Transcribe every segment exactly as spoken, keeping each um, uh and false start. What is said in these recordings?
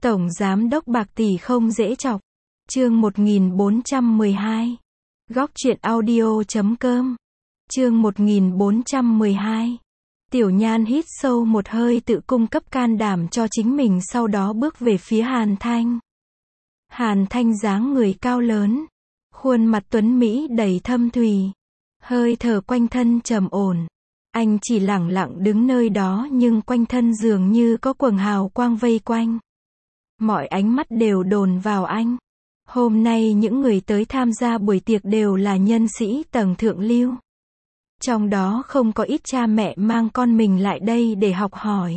Tổng giám đốc bạc tỷ không dễ chọc. Chương một nghìn bốn trăm mười hai. Góc truyện audio chấm com. Chương một nghìn bốn trăm mười hai. Tiểu Nhan hít sâu một hơi tự cung cấp can đảm cho chính mình, sau đó bước về phía Hàn Thanh. Hàn Thanh dáng người cao lớn, khuôn mặt tuấn mỹ đầy thâm thùy, hơi thở quanh thân trầm ổn. Anh chỉ lẳng lặng đứng nơi đó, nhưng quanh thân dường như có quầng hào quang vây quanh. Mọi ánh mắt đều dồn vào anh. Hôm nay những người tới tham gia buổi tiệc đều là nhân sĩ tầng thượng lưu. Trong đó không có ít cha mẹ mang con mình lại đây để học hỏi.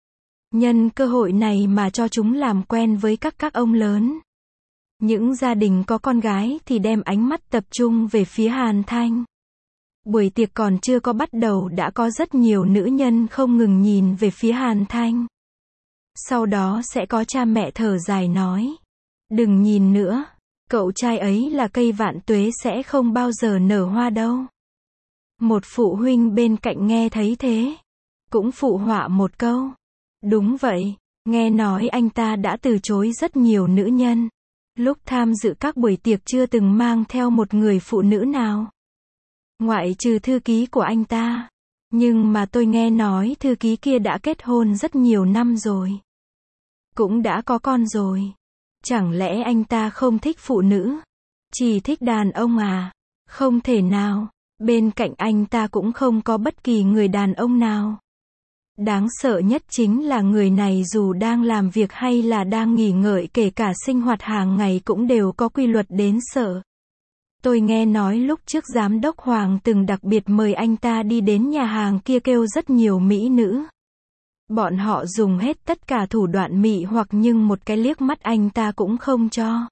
Nhân cơ hội này mà cho chúng làm quen với các các ông lớn. Những gia đình có con gái thì đem ánh mắt tập trung về phía Hàn Thanh. Buổi tiệc còn chưa có bắt đầu đã có rất nhiều nữ nhân không ngừng nhìn về phía Hàn Thanh. Sau đó sẽ có cha mẹ thở dài nói: đừng nhìn nữa, cậu trai ấy là cây vạn tuế sẽ không bao giờ nở hoa đâu. Một phụ huynh bên cạnh nghe thấy thế, cũng phụ họa một câu: đúng vậy, nghe nói anh ta đã từ chối rất nhiều nữ nhân. Lúc tham dự các buổi tiệc chưa từng mang theo một người phụ nữ nào, ngoại trừ thư ký của anh ta. Nhưng mà tôi nghe nói thư ký kia đã kết hôn rất nhiều năm rồi, cũng đã có con rồi. Chẳng lẽ anh ta không thích phụ nữ, chỉ thích đàn ông à? Không thể nào, bên cạnh anh ta cũng không có bất kỳ người đàn ông nào. Đáng sợ nhất chính là người này dù đang làm việc hay là đang nghỉ ngơi, kể cả sinh hoạt hàng ngày cũng đều có quy luật đến sợ. Tôi nghe nói lúc trước giám đốc Hoàng từng đặc biệt mời anh ta đi đến nhà hàng kia kêu rất nhiều mỹ nữ. Bọn họ dùng hết tất cả thủ đoạn mị hoặc, nhưng một cái liếc mắt anh ta cũng không cho.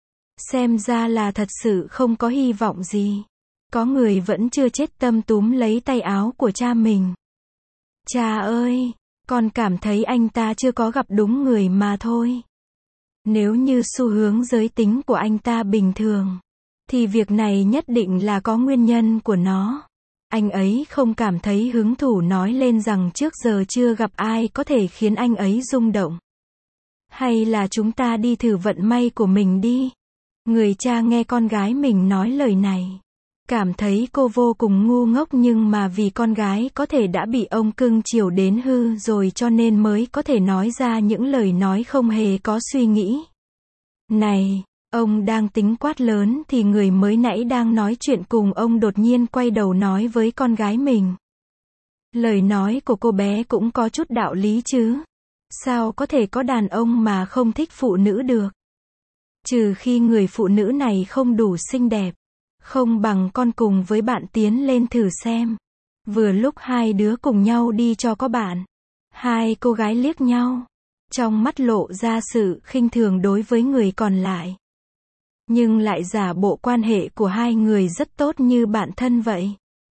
Xem ra là thật sự không có hy vọng gì. Có người vẫn chưa chết tâm túm lấy tay áo của cha mình. Cha ơi, con cảm thấy anh ta chưa có gặp đúng người mà thôi. Nếu như xu hướng giới tính của anh ta bình thường, thì việc này nhất định là có nguyên nhân của nó. Anh ấy không cảm thấy hứng thú nói lên rằng trước giờ chưa gặp ai có thể khiến anh ấy rung động. Hay là chúng ta đi thử vận may của mình đi. Người cha nghe con gái mình nói lời này, cảm thấy cô vô cùng ngu ngốc, nhưng mà vì con gái có thể đã bị ông cưng chiều đến hư rồi cho nên mới có thể nói ra những lời nói không hề có suy nghĩ. Này, ông đang tính quát lớn thì người mới nãy đang nói chuyện cùng ông đột nhiên quay đầu nói với con gái mình: lời nói của cô bé cũng có chút đạo lý chứ. Sao có thể có đàn ông mà không thích phụ nữ được? Trừ khi người phụ nữ này không đủ xinh đẹp. Không bằng con cùng với bạn tiến lên thử xem. Vừa lúc hai đứa cùng nhau đi cho có bạn. Hai cô gái liếc nhau, trong mắt lộ ra sự khinh thường đối với người còn lại, nhưng lại giả bộ quan hệ của hai người rất tốt như bạn thân vậy.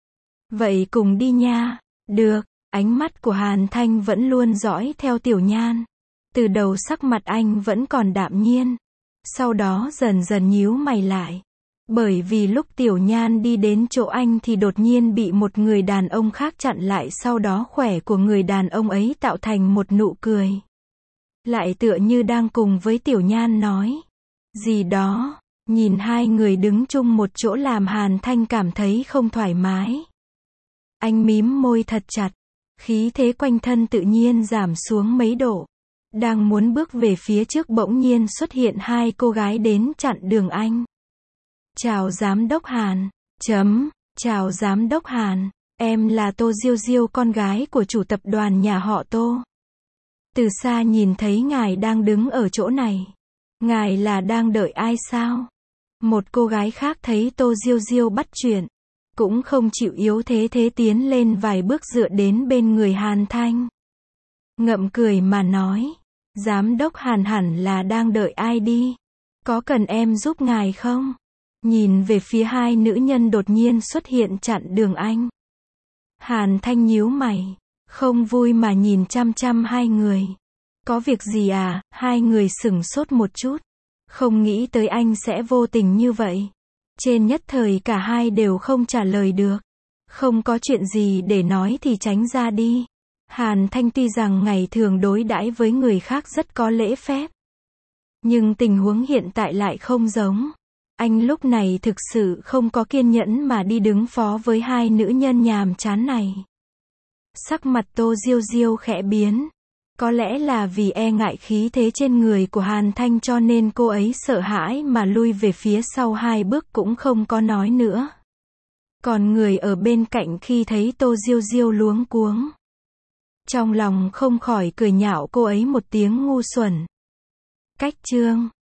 Vậy cùng đi nha. Được. Ánh mắt của Hàn Thanh vẫn luôn dõi theo Tiểu Nhan. Từ đầu sắc mặt anh vẫn còn đạm nhiên, sau đó dần dần nhíu mày lại. Bởi vì lúc Tiểu Nhan đi đến chỗ anh thì đột nhiên bị một người đàn ông khác chặn lại, sau đó khỏe của người đàn ông ấy tạo thành một nụ cười. Lại tựa như đang cùng với Tiểu Nhan nói gì đó. Nhìn hai người đứng chung một chỗ làm Hàn Thanh cảm thấy không thoải mái. Anh mím môi thật chặt, khí thế quanh thân tự nhiên giảm xuống mấy độ. Đang muốn bước về phía trước bỗng nhiên xuất hiện hai cô gái đến chặn đường anh. Chào giám đốc Hàn. Chấm. Chào giám đốc Hàn. Em là Tô Diêu Diêu, con gái của chủ tập đoàn nhà họ Tô. Từ xa nhìn thấy ngài đang đứng ở chỗ này. Ngài là đang đợi ai sao? Một cô gái khác thấy Tô Diêu Diêu bắt chuyện, cũng không chịu yếu thế thế tiến lên vài bước dựa đến bên người Hàn Thanh. Ngậm cười mà nói: giám đốc Hàn hẳn là đang đợi ai đi. Có cần em giúp ngài không? Nhìn về phía hai nữ nhân đột nhiên xuất hiện chặn đường anh, Hàn Thanh nhíu mày, không vui mà nhìn chăm chăm hai người. Có việc gì à? Hai người sửng sốt một chút, không nghĩ tới anh sẽ vô tình như vậy. Trên nhất thời cả hai đều không trả lời được. Không có chuyện gì để nói thì tránh ra đi. Hàn Thanh tuy rằng ngày thường đối đãi với người khác rất có lễ phép, nhưng tình huống hiện tại lại không giống. Anh lúc này thực sự không có kiên nhẫn mà đi đứng phó với hai nữ nhân nhàm chán này. Sắc mặt Tô Diêu Diêu khẽ biến. Có lẽ là vì e ngại khí thế trên người của Hàn Thanh cho nên cô ấy sợ hãi mà lui về phía sau hai bước cũng không có nói nữa. Còn người ở bên cạnh khi thấy Tô Diêu Diêu luống cuống, trong lòng không khỏi cười nhạo cô ấy một tiếng ngu xuẩn. Cách chương